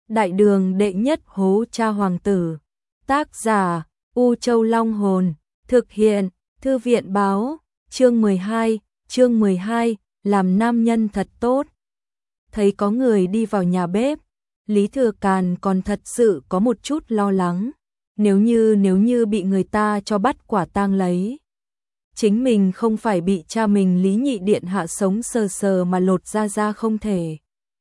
Đại đường đệ nhất hố cha hoàng tử. Tác giả U Châu Long Hồn. Thực hiện Thư viện báo. Chương 12, làm nam nhân thật tốt. Thấy có người đi vào nhà bếp, Lý Thừa Càn còn thật sự có một chút lo lắng. Nếu như bị người ta cho bắt quả tang lấy, chính mình không phải bị cha mình Lý Nhị Điện hạ sống sờ sờ mà lột ra không thể.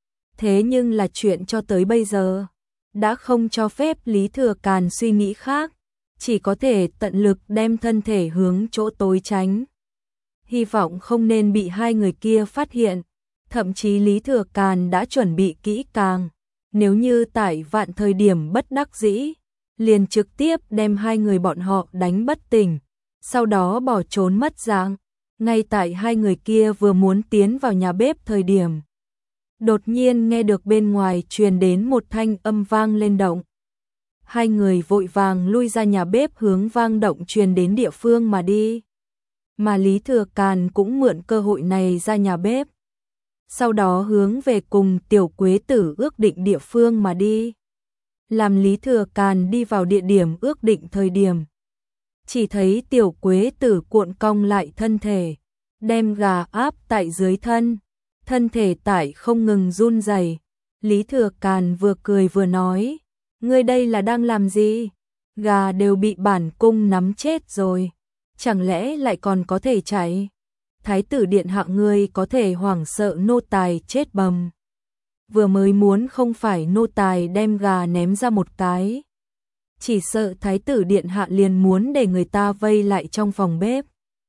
Thế nhưng là chuyện cho tới bây giờ đã không cho phép Lý Thừa Càn suy nghĩ khác, chỉ có thể tận lực đem thân thể hướng chỗ tối tránh. Hy vọng không nên bị hai người kia phát hiện, thậm chí Lý Thừa Càn đã chuẩn bị kỹ càng, nếu như tại vạn thời điểm bất đắc dĩ, liền trực tiếp đem hai người bọn họ đánh bất tỉnh, sau đó bỏ trốn mất dạng. Ngay tại hai người kia vừa muốn tiến vào nhà bếp thời điểm, đột nhiên nghe được bên ngoài truyền đến một thanh âm vang lên động. Hai người vội vàng lui ra nhà bếp hướng vang động truyền đến địa phương mà đi. Mà Lý Thừa Càn cũng mượn cơ hội này ra nhà bếp, sau đó hướng về cùng Tiểu Quế Tử ước định địa phương mà đi. Làm Lý Thừa Càn đi vào địa điểm ước định thời điểm, chỉ thấy Tiểu Quế Tử cuộn cong lại thân thể, đem gà áp tại dưới thân thể tại không ngừng run rẩy. Lý Thừa Càn vừa cười vừa nói, ngươi đây là đang làm gì? Gà đều bị bản cung nắm chết rồi, chẳng lẽ lại còn có thể chạy? Thái tử điện hạ ngươi có thể hoảng sợ nô tài chết bầm. Vừa mới muốn không phải nô tài đem gà ném ra một cái, chỉ sợ thái tử điện hạ liền muốn để người ta vây lại trong phòng bếp.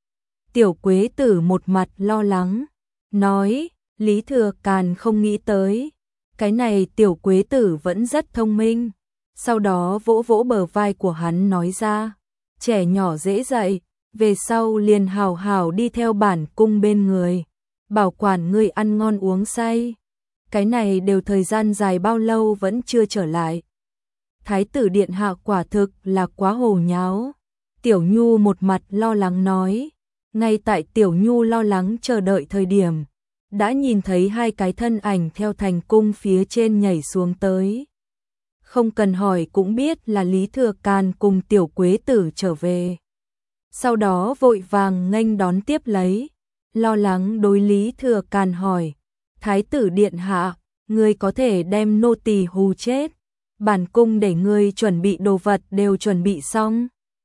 Tiểu Quế Tử một mặt lo lắng, nói, Lý Thừa Càn không nghĩ tới, cái này Tiểu Quế Tử vẫn rất thông minh. Sau đó vỗ vỗ bờ vai của hắn nói ra, trẻ nhỏ dễ dạy, về sau liền hào hào đi theo bản cung bên người, bảo quản ngươi ăn ngon uống say. Cái này đều thời gian dài bao lâu vẫn chưa trở lại. Thái tử điện hạ quả thực là quá hồ nháo. Tiểu Nhu một mặt lo lắng nói, ngay tại Tiểu Nhu lo lắng chờ đợi thời điểm, đã nhìn thấy hai cái thân ảnh theo thành cung phía trên nhảy xuống tới. Không cần hỏi cũng biết là Lý Thừa Càn cùng Tiểu Quế Tử trở về. Sau đó vội vàng nghênh đón tiếp lấy, lo lắng đối Lý Thừa Càn hỏi, Thái tử điện hạ, ngươi có thể đem nô tỳ hù chết, bản cung để ngươi chuẩn bị đồ vật đều chuẩn bị xong.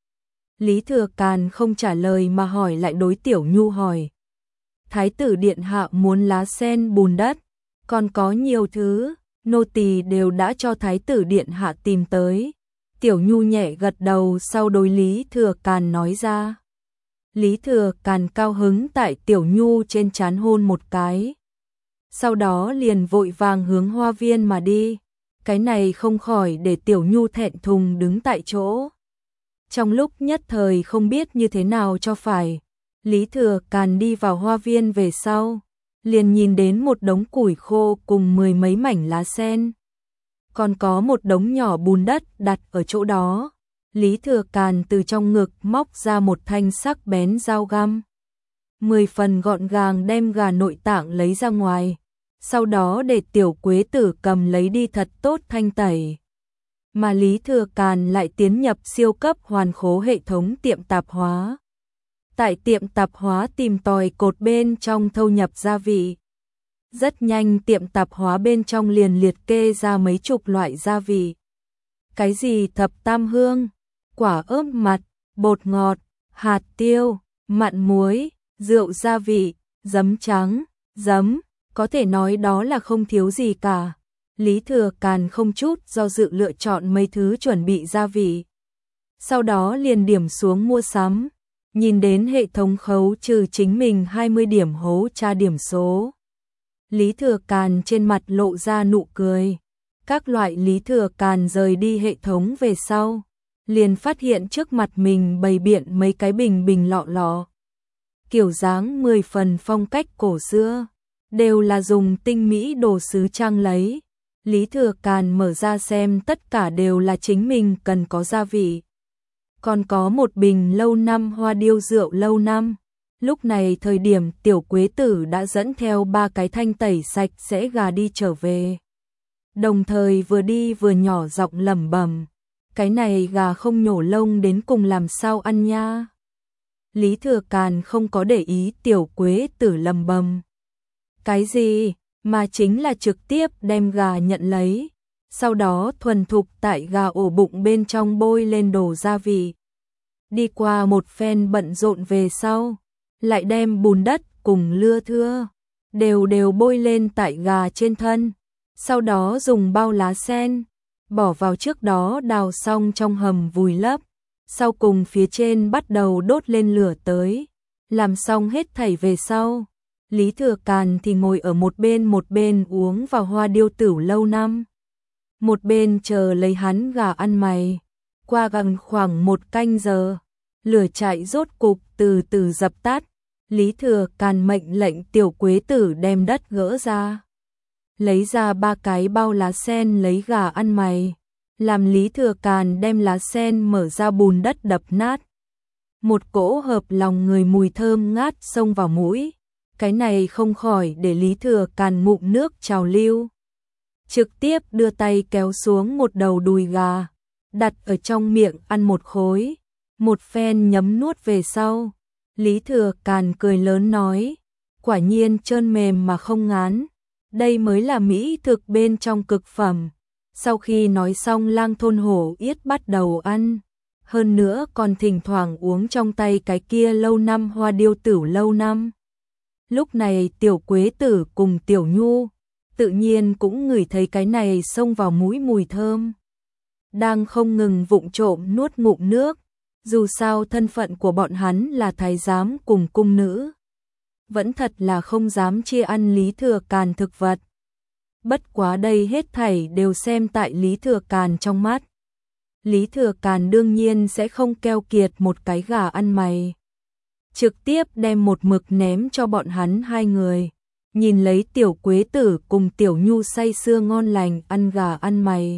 Lý Thừa Càn không trả lời mà hỏi lại đối Tiểu Nhu hỏi, Thái tử điện hạ muốn lá sen bùn đất, còn có nhiều thứ, nô tỳ đều đã cho Thái tử điện hạ tìm tới. Tiểu Nhu nhẹ gật đầu sau đối Lý Thừa Càn nói ra. Lý Thừa Càn cao hứng tại Tiểu Nhu trên trán hôn một cái, sau đó liền vội vàng hướng hoa viên mà đi. Cái này không khỏi để Tiểu Nhu thẹn thùng đứng tại chỗ. Trong lúc nhất thời không biết như thế nào cho phải, Lý Thừa Càn đi vào hoa viên về sau, liền nhìn đến một đống củi khô cùng mười mấy mảnh lá sen, còn có một đống nhỏ bùn đất đặt ở chỗ đó. Lý Thừa Càn từ trong ngực móc ra một thanh sắc bén dao găm, 10 phần gọn gàng đem gà nội tạng lấy ra ngoài, sau đó để Tiểu Quế Tử cầm lấy đi thật tốt thanh tẩy. Mà Lý Thừa Càn lại tiến nhập siêu cấp hoàn khố hệ thống tiệm tạp hóa. Tại tiệm tạp hóa tìm tòi cột bên trong thâu nhập gia vị. Rất nhanh tiệm tạp hóa bên trong liền liệt kê ra mấy chục loại gia vị. Cái gì thập tam hương, quả ớt mặt, bột ngọt, hạt tiêu, mặn muối, rượu gia vị, giấm trắng, giấm, có thể nói đó là không thiếu gì cả. Lý Thừa Càn không chút do dự lựa chọn mấy thứ chuẩn bị gia vị. Sau đó liền điểm xuống mua sắm, nhìn đến hệ thống khấu trừ chính mình 20 điểm hố tra điểm số. Lý Thừa Càn trên mặt lộ ra nụ cười. Các loại Lý Thừa Càn rời đi hệ thống về sau, liền phát hiện trước mặt mình bày biện mấy cái bình lọ lọ. Kiểu dáng 10 phần phong cách cổ xưa, đều là dùng tinh mỹ đồ sứ trang lấy. Lý Thừa Càn mở ra xem tất cả đều là chính mình cần có gia vị. Còn có một bình lâu năm hoa điêu rượu lâu năm. Lúc này thời điểm Tiểu Quế Tử đã dẫn theo 3 cái thanh tẩy sạch sẽ gà đi trở về. đồng thời vừa đi vừa nhỏ giọng lẩm bẩm, cái này gà không nhổ lông đến cùng làm sao ăn nha. Lý Thừa Càn không có để ý Tiểu Quế Tử lẩm bẩm. Cái gì, mà chính là trực tiếp đem gà nhận lấy, sau đó thuần thục tại gà ổ bụng bên trong bôi lên đồ gia vị. Đi qua một phen bận rộn về sau, lại đem bùn đất cùng lưa thưa đều bôi lên tại gà trên thân, sau đó dùng bao lá sen bỏ vào trước đó đào xong trong hầm vùi lấp, sau cùng phía trên bắt đầu đốt lên lửa tới. Làm xong hết thảy về sau, Lý Thừa Càn thì ngồi ở một bên uống vào hoa điêu tửu lâu năm, một bên chờ lấy hắn gà ăn mày. Qua gần khoảng 1 canh giờ, lửa chạy rốt cục từ từ dập tắt. Lý Thừa Càn mệnh lệnh Tiểu Quế Tử đem đất gỡ ra, lấy ra 3 cái bao lá sen lấy gà ăn mày, làm Lý Thừa Càn đem lá sen mở ra bùn đất đập nát. Một cỗ hợp lòng người mùi thơm ngát xông vào mũi, cái này không khỏi để Lý Thừa Càn ngụm nước trào lưu. Trực tiếp đưa tay kéo xuống một đầu đùi gà, đặt ở trong miệng ăn một khối, một phen nhấm nuốt về sau. Lý Thừa Càn cười lớn nói, quả nhiên trơn mềm mà không ngán, đây mới là mỹ thực bên trong cực phẩm. Sau khi nói xong, Lang Thôn Hổ Yết bắt đầu ăn, hơn nữa còn thỉnh thoảng uống trong tay cái kia lâu năm hoa điêu tửu lâu năm. Lúc này Tiểu Quế Tử cùng Tiểu Nhu tự nhiên cũng ngửi thấy cái này xông vào mũi mùi thơm, đang không ngừng vụng trộm nuốt ngụm nước. Dù sao thân phận của bọn hắn là thái giám cùng cung nữ, vẫn thật là không dám chia ăn Lý Thừa Càn thực vật. Bất quá đây hết thảy đều xem tại Lý Thừa Càn trong mắt. Lý Thừa Càn đương nhiên sẽ không keo kiệt một cái gà ăn mày, trực tiếp đem một mực ném cho bọn hắn 2 người. Nhìn lấy Tiểu Quế Tử cùng Tiểu Nhu say sưa ngon lành ăn gà ăn mày,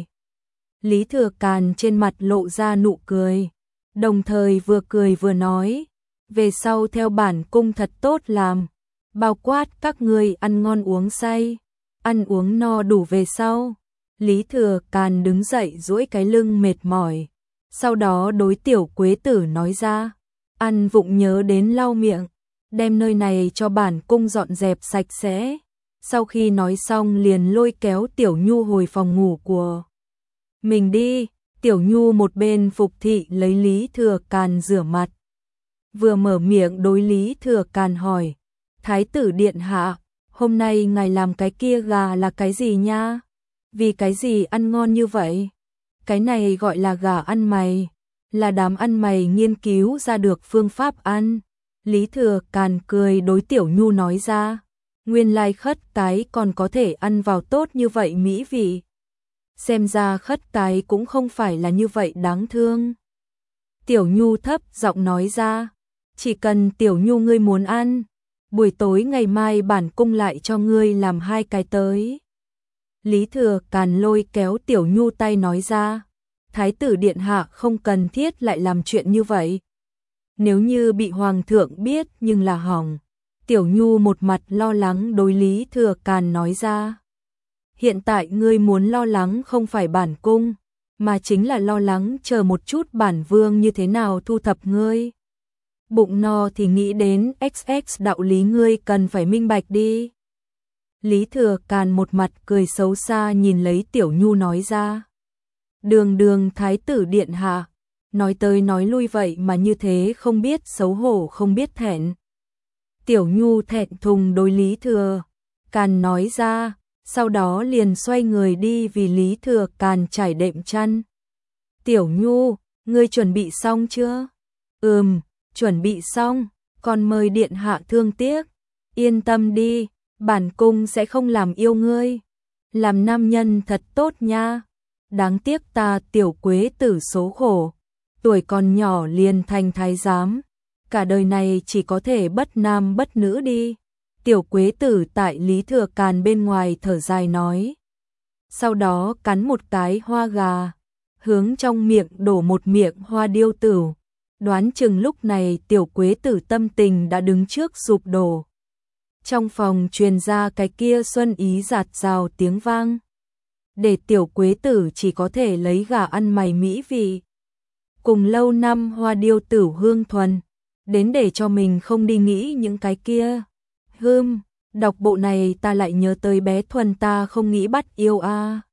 Lý Thừa Càn trên mặt lộ ra nụ cười, đồng thời vừa cười vừa nói, về sau theo bản cung thật tốt làm, bao quát các ngươi ăn ngon uống say, ăn uống no đủ về sau. Lý Thừa Càn đứng dậy duỗi cái lưng mệt mỏi, sau đó đối Tiểu Quế Tử nói ra, ăn vụng nhớ đến lau miệng, đem nơi này cho bản cung dọn dẹp sạch sẽ. Sau khi nói xong liền lôi kéo Tiểu Nhu hồi phòng ngủ của mình đi. Tiểu Nhu một bên phục thị lấy Lý Thừa Càn rửa mặt, vừa mở miệng đối Lý Thừa Càn hỏi, Thái tử điện hạ, hôm nay ngài làm cái kia gà là cái gì nha? Vì cái gì ăn ngon như vậy? Cái này gọi là gà ăn mày, là đám ăn mày nghiên cứu ra được phương pháp ăn. Lý Thừa Càn cười đối Tiểu Nhu nói ra, nguyên lai khất cái còn có thể ăn vào tốt như vậy mỹ vị. Xem ra khất cái cũng không phải là như vậy đáng thương. Tiểu Nhu thấp giọng nói ra, chỉ cần Tiểu Nhu ngươi muốn ăn, buổi tối ngày mai bản cung lại cho ngươi làm 2 cái tới. Lý Thừa Càn lôi kéo Tiểu Nhu tay nói ra, Thái tử điện hạ không cần thiết lại làm chuyện như vậy. Nếu như bị hoàng thượng biết nhưng là hỏng. Tiểu Nhu một mặt lo lắng đối Lý Thừa Càn nói ra, hiện tại ngươi muốn lo lắng không phải bản cung, mà chính là lo lắng chờ một chút bản vương như thế nào thu thập ngươi. Bụng no thì nghĩ đến XX đạo lý ngươi cần phải minh bạch đi. Lý Thừa Càn một mặt cười xấu xa nhìn lấy Tiểu Nhu nói ra, đường Thái tử điện hạ, nói tới nói lui vậy mà như thế không biết xấu hổ không biết thẹn. Tiểu Nhu thẹn thùng đối Lý Thừa Càn nói ra, sau đó liền xoay người đi vì Lý Thừa Càn trải đệm chăn. Tiểu Nhu, ngươi chuẩn bị xong chưa? Chuẩn bị xong, còn mời điện hạ thương tiếc. Yên tâm đi, bản cung sẽ không làm yêu ngươi. Làm nam nhân thật tốt nha. Đáng tiếc ta Tiểu Quế Tử số khổ, tuổi còn nhỏ liền thành thái giám, cả đời này chỉ có thể bất nam bất nữ đi. Tiểu Quế Tử tại Lý Thừa Càn bên ngoài thở dài nói. Sau đó cắn một cái hoa gà, hướng trong miệng đổ một miệng hoa điêu tửu. Đoán chừng lúc này Tiểu Quế Tử tâm tình đã đứng trước sụp đổ. Trong phòng truyền ra cái kia xuân ý rạt rào tiếng vang. để tiểu quế tử chỉ có thể lấy gà ăn mày mỹ vị. Cùng lâu năm hoa điêu tử hương thuần, đến để cho mình không đi nghĩ những cái kia. Đọc bộ này ta lại nhớ tới bé Thuần ta không nghĩ bắt yêu a.